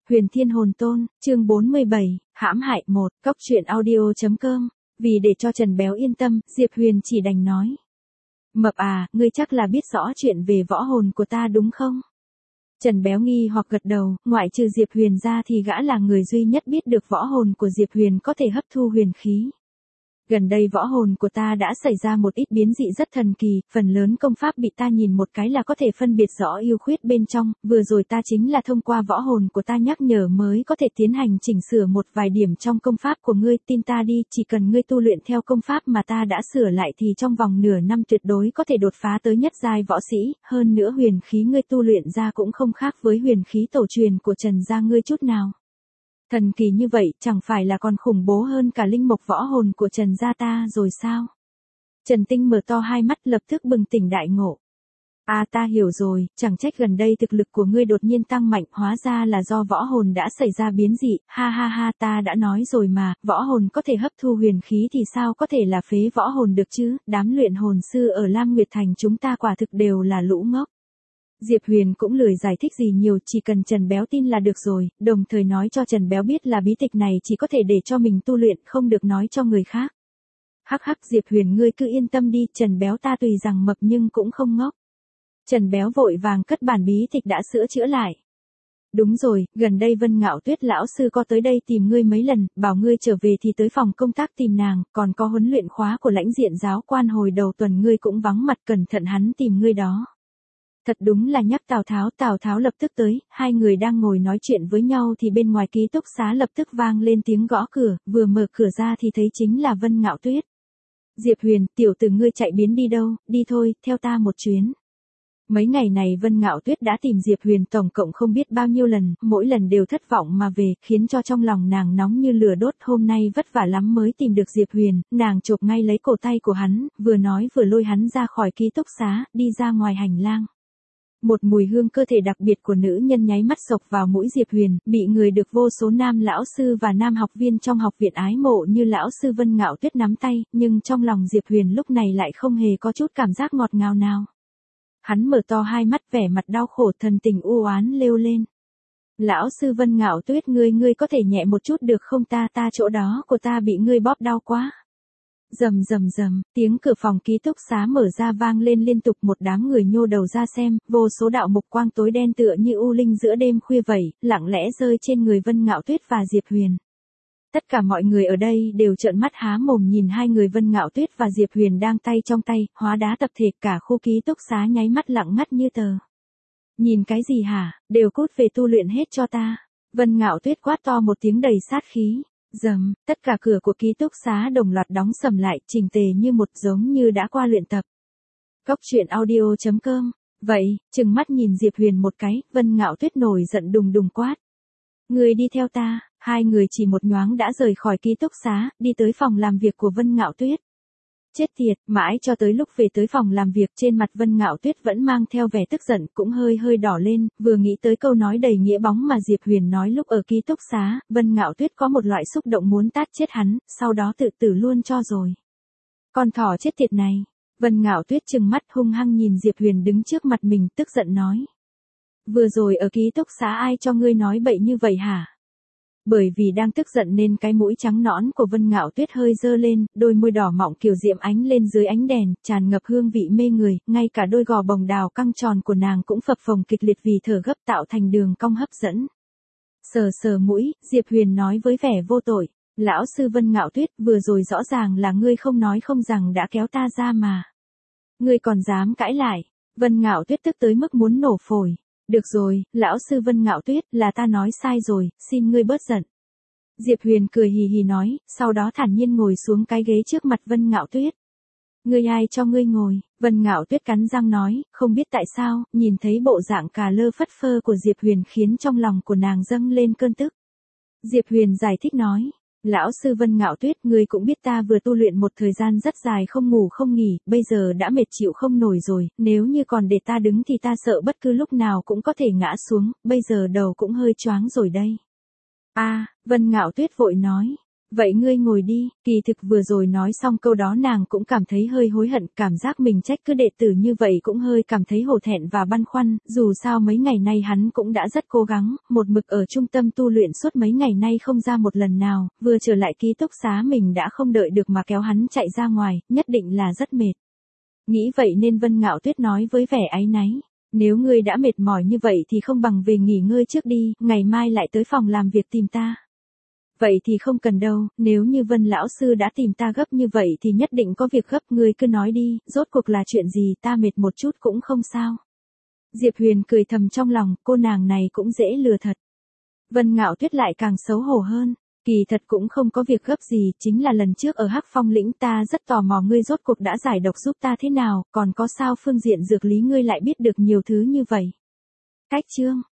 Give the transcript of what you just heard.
Huyền Thiên Hồn Tôn, chương 47, hãm hại 1, cóc truyện audio.com. Vì để cho Trần Béo yên tâm, Diệp Huyền chỉ đành nói. Mập à, ngươi chắc là biết rõ chuyện về võ hồn của ta đúng không? Trần Béo nghi hoặc gật đầu, ngoại trừ Diệp Huyền ra thì gã là người duy nhất biết được võ hồn của Diệp Huyền có thể hấp thu huyền khí. Gần đây võ hồn của ta đã xảy ra một ít biến dị rất thần kỳ, phần lớn công pháp bị ta nhìn một cái là có thể phân biệt rõ ưu khuyết bên trong, vừa rồi ta chính là thông qua võ hồn của ta nhắc nhở mới có thể tiến hành chỉnh sửa một vài điểm trong công pháp của ngươi, tin ta đi, chỉ cần ngươi tu luyện theo công pháp mà ta đã sửa lại thì trong vòng nửa năm tuyệt đối có thể đột phá tới nhất giai võ sĩ, hơn nữa huyền khí ngươi tu luyện ra cũng không khác với huyền khí tổ truyền của Trần gia ngươi chút nào. Thần kỳ như vậy chẳng phải là còn khủng bố hơn cả linh mộc võ hồn của Trần gia ta rồi sao? Trần Tinh mở to hai mắt lập tức bừng tỉnh đại ngộ. À ta hiểu rồi, chẳng trách gần đây thực lực của ngươi đột nhiên tăng mạnh, hóa ra là do võ hồn đã xảy ra biến dị, ha ha ha, ta đã nói rồi mà, võ hồn có thể hấp thu huyền khí thì sao có thể là phế võ hồn được chứ, đám luyện hồn sư ở Lam Nguyệt Thành chúng ta quả thực đều là lũ ngốc. Diệp Huyền cũng lười giải thích gì nhiều, chỉ cần Trần Béo tin là được rồi, đồng thời nói cho Trần Béo biết là bí tịch này chỉ có thể để cho mình tu luyện, không được nói cho người khác. Hắc hắc, Diệp Huyền ngươi cứ yên tâm đi, Trần Béo ta tùy rằng mập nhưng cũng không ngốc. Trần Béo vội vàng cất bản bí tịch đã sửa chữa lại. Đúng rồi, gần đây Vân Ngạo Tuyết lão sư có tới đây tìm ngươi mấy lần, bảo ngươi trở về thì tới phòng công tác tìm nàng, còn có huấn luyện khóa của lãnh diện giáo quan hồi đầu tuần ngươi cũng vắng mặt, cẩn thận hắn tìm ngươi đó. Thật đúng là nhắc Tào Tháo lập tức tới, hai người đang ngồi nói chuyện với nhau thì bên ngoài ký túc xá lập tức vang lên tiếng gõ cửa, vừa mở cửa ra thì thấy chính là Vân Ngạo Tuyết. Diệp Huyền, tiểu tử ngươi chạy biến đi đâu, đi thôi, theo ta một chuyến. Mấy ngày này Vân Ngạo Tuyết đã tìm Diệp Huyền tổng cộng không biết bao nhiêu lần, mỗi lần đều thất vọng mà về, khiến cho trong lòng nàng nóng như lửa đốt, hôm nay vất vả lắm mới tìm được Diệp Huyền, nàng chộp ngay lấy cổ tay của hắn, vừa nói vừa lôi hắn ra khỏi ký túc xá, đi ra ngoài hành lang. Một mùi hương cơ thể đặc biệt của nữ nhân nháy mắt xộc vào mũi Diệp Huyền, bị người được vô số nam lão sư và nam học viên trong học viện ái mộ như lão sư Vân Ngạo Tuyết nắm tay, nhưng trong lòng Diệp Huyền lúc này lại không hề có chút cảm giác ngọt ngào nào. Hắn mở to hai mắt vẻ mặt đau khổ, thần tình u oán lêu lên. Lão sư Vân Ngạo Tuyết, ngươi có thể nhẹ một chút được không, ta chỗ đó của ta bị ngươi bóp đau quá. Rầm rầm rầm, tiếng cửa phòng ký túc xá mở ra vang lên liên tục, một đám người nhô đầu ra xem, vô số đạo mục quang tối đen tựa như u linh giữa đêm khuya vậy, lặng lẽ rơi trên người Vân Ngạo Tuyết và Diệp Huyền. Tất cả mọi người ở đây đều trợn mắt há mồm nhìn hai người Vân Ngạo Tuyết và Diệp Huyền đang tay trong tay, hóa đá tập thể, cả khu ký túc xá nháy mắt lặng ngắt như tờ. Nhìn cái gì hả, đều cút về tu luyện hết cho ta. Vân Ngạo Tuyết quát to một tiếng đầy sát khí. Dầm, tất cả cửa của ký túc xá đồng loạt đóng sầm lại, chỉnh tề như một, giống như đã qua luyện tập. Cóc truyện audio.com. Vậy, trừng mắt nhìn Diệp Huyền một cái, Vân Ngạo Tuyết nổi giận đùng đùng quát. Người đi theo ta, hai người chỉ một nhoáng đã rời khỏi ký túc xá, đi tới phòng làm việc của Vân Ngạo Tuyết. Chết tiệt, mãi cho tới lúc về tới phòng làm việc, trên mặt Vân Ngạo Tuyết vẫn mang theo vẻ tức giận, cũng hơi đỏ lên, vừa nghĩ tới câu nói đầy nghĩa bóng mà Diệp Huyền nói lúc ở ký túc xá, Vân Ngạo Tuyết có một loại xúc động muốn tát chết hắn, sau đó tự tử luôn cho rồi. Con thỏ chết tiệt này. Vân Ngạo Tuyết trừng mắt hung hăng nhìn Diệp Huyền đứng trước mặt mình, tức giận nói. Vừa rồi ở ký túc xá ai cho ngươi nói bậy như vậy hả? Bởi vì đang tức giận nên cái mũi trắng nõn của Vân Ngạo Tuyết hơi dơ lên, đôi môi đỏ mọng kiều diễm ánh lên dưới ánh đèn, tràn ngập hương vị mê người, ngay cả đôi gò bồng đào căng tròn của nàng cũng phập phồng kịch liệt vì thở gấp tạo thành đường cong hấp dẫn. Sờ mũi, Diệp Huyền nói với vẻ vô tội, lão sư Vân Ngạo Tuyết, vừa rồi rõ ràng là ngươi không nói không rằng đã kéo ta ra mà. Ngươi còn dám cãi lại. Vân Ngạo Tuyết tức tới mức muốn nổ phổi. Được rồi, lão sư Vân Ngạo Tuyết, là ta nói sai rồi, xin ngươi bớt giận. Diệp Huyền cười hì hì nói, sau đó thản nhiên ngồi xuống cái ghế trước mặt Vân Ngạo Tuyết. Ngươi ai cho ngươi ngồi? Vân Ngạo Tuyết cắn răng nói, không biết tại sao, nhìn thấy bộ dạng cà lơ phất phơ của Diệp Huyền khiến trong lòng của nàng dâng lên cơn tức. Diệp Huyền giải thích nói. Lão sư Vân Ngạo Tuyết, ngươi cũng biết ta vừa tu luyện một thời gian rất dài không ngủ không nghỉ, bây giờ đã mệt chịu không nổi rồi, nếu như còn để ta đứng thì ta sợ bất cứ lúc nào cũng có thể ngã xuống, bây giờ đầu cũng hơi choáng rồi đây. Vân Ngạo Tuyết vội nói, Vậy ngươi ngồi đi, kỳ thực vừa rồi nói xong câu đó nàng cũng cảm thấy hơi hối hận, cảm giác mình trách cứ đệ tử như vậy cũng hơi cảm thấy hổ thẹn và băn khoăn, dù sao mấy ngày nay hắn cũng đã rất cố gắng, một mực ở trung tâm tu luyện suốt mấy ngày nay không ra một lần nào, vừa trở lại ký túc xá mình đã không đợi được mà kéo hắn chạy ra ngoài, nhất định là rất mệt. Nghĩ vậy nên Vân Ngạo Tuyết nói với vẻ áy náy. Nếu ngươi đã mệt mỏi như vậy thì không bằng về nghỉ ngơi trước đi, ngày mai lại tới phòng làm việc tìm ta. Vậy thì không cần đâu, nếu như Vân lão sư đã tìm ta gấp như vậy thì nhất định có việc gấp, ngươi cứ nói đi, rốt cuộc là chuyện gì, ta mệt một chút cũng không sao. Diệp Huyền cười thầm trong lòng, cô nàng này cũng dễ lừa thật. Vân Ngạo Tuyết lại càng xấu hổ hơn. Kỳ thật cũng không có việc gấp gì, chính là lần trước ở Hắc Phong lĩnh ta rất tò mò ngươi rốt cuộc đã giải độc giúp ta thế nào, còn có sao phương diện dược lý ngươi lại biết được nhiều thứ như vậy. Cách chương